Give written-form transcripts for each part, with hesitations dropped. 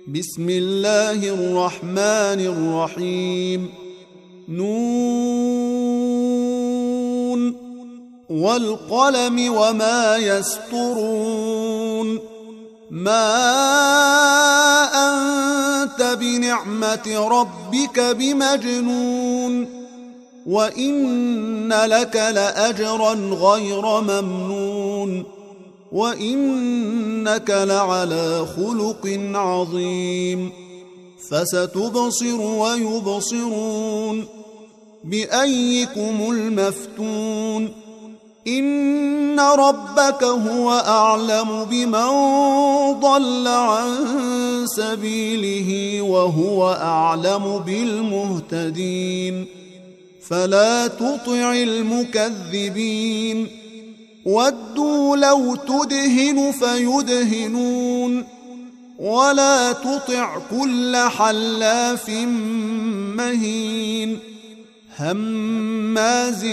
بسم الله الرحمن الرحيم. نون والقلم وما يسطرون. ما أنت بنعمة ربك بمجنون وإن لك لأجرا غير ممنون وإنك لعلى خلق عظيم. فستبصر ويبصرون بأيكم المفتون. إن ربك هو أعلم بمن ضل عن سبيله وهو أعلم بالمهتدين. فلا تطع المكذبين. ودوا لو تدهن فيدهنون ولا تطع كل حلاف مهين هماز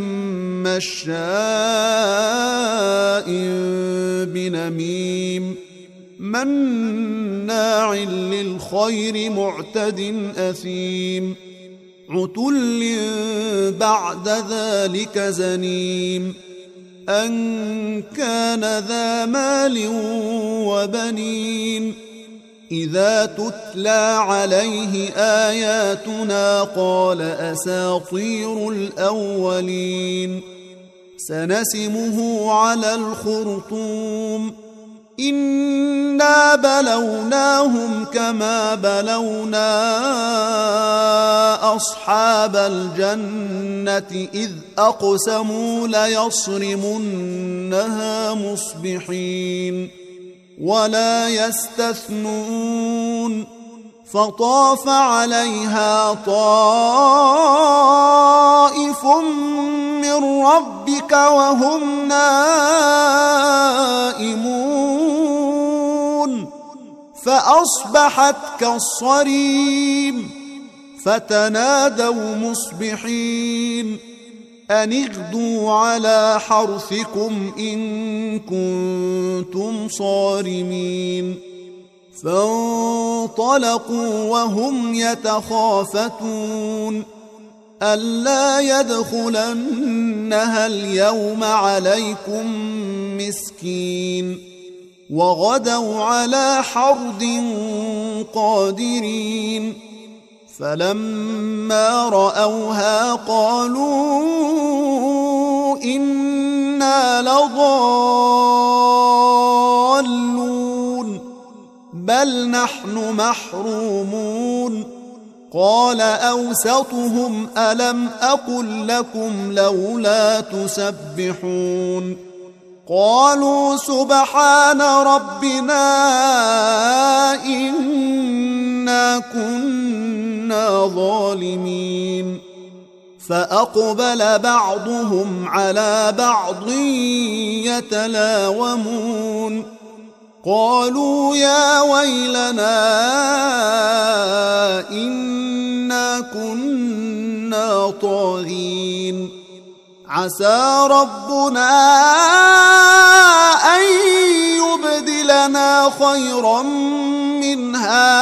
مشاء بنميم مناع للخير معتد أثيم عتل بعد ذلك زنيم أن كان ذا مال وبنين. إذا تتلى عليه آياتنا قال أساطير الأولين. سنسمه على الخرطوم. إنا بلوناهم كما بلونا أصحاب الجنة إذ أقسموا ليصرمنها مصبحين ولا يستثنون. فطاف عليها طائف من ربك وهم نائمون فأصبحت كالصريم. فتنادوا مصبحين أن اغدوا على حرثكم إن كنتم صارمين. فانطلقوا وهم يتخافتون ألا يدخلنها اليوم عليكم مسكين. وغدوا على حرد قادرين. فلما رأوها قالوا إنا لضالون بل نحن محرومون. قال أوسطهم ألم أقل لكم لولا تسبحون. قالوا سبحان ربنا إنا كنا ظالمين. فأقبل بعضهم على بعض يتلاومون قالوا يا ويلنا إنا كنا طاغين. عسى ربنا أن يبدلنا خيرا منها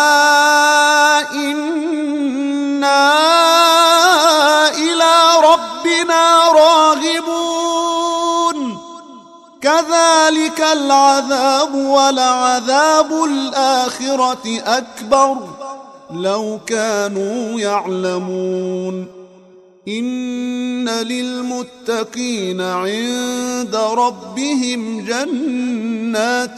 إنا إلى ربنا راغبون. كذلك العذاب ولعذاب الآخرة أكبر لو كانوا يعلمون. إن للمتقين عند ربهم جنات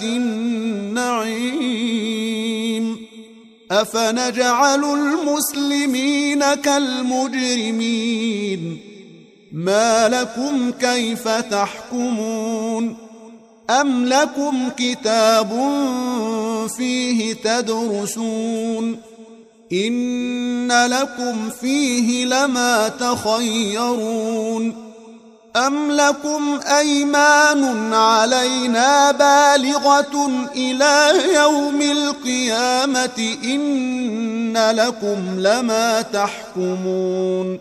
النعيم. أفنجعل المسلمين كالمجرمين. ما لكم كيف تحكمون. أم لكم كتاب فيه تدرسون إن لكم فيه لما تخيرون. أم لكم أيمان علينا بالغة إلى يوم القيامة إن لكم لما تحكمون.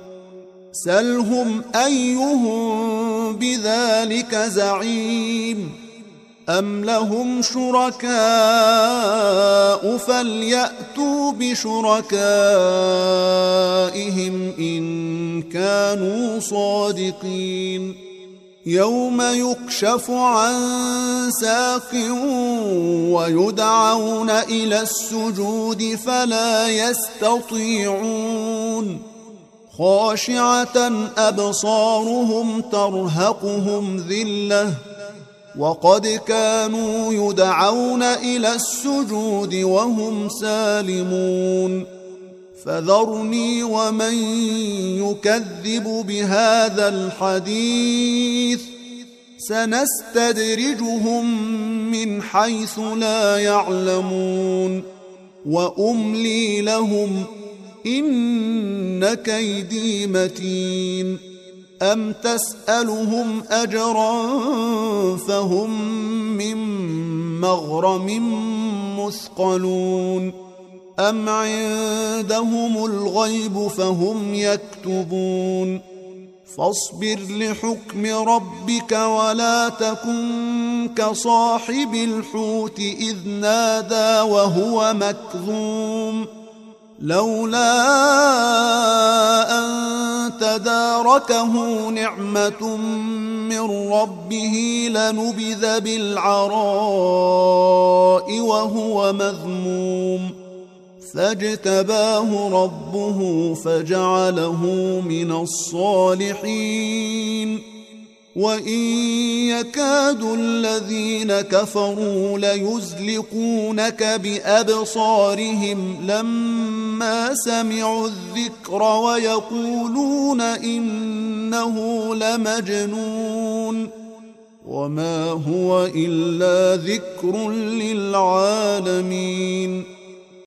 سلهم أيهم بذلك زعيم. أم لهم شركاء فليأتوا بشركائهم إن كانوا صادقين يوم يكشف عن ساق ويدعون إلى السجود فلا يستطيعون خاشعة أبصارهم ترهقهم ذلة وقد كانوا يدعون إلى السجود وهم سالمون فذرني ومن يكذب بهذا الحديث سنستدرجهم من حيث لا يعلمون وأملي لهم إن كيدي متين أم تسألهم أجرا فهم من مغرم مثقلون أم عندهم الغيب فهم يكتبون فاصبر لحكم ربك ولا تكن كصاحب الحوت إذ نادى وهو مكظوم لولا أن تداركه نعمة من ربه لنبذ بالعراء وهو مذموم فاجتباه ربه فجعله من الصالحين وإن يكاد الذين كفروا ليزلقونك بأبصارهم لما سمعوا الذكر ويقولون إنه لمجنون وما هو إلا ذكر للعالمين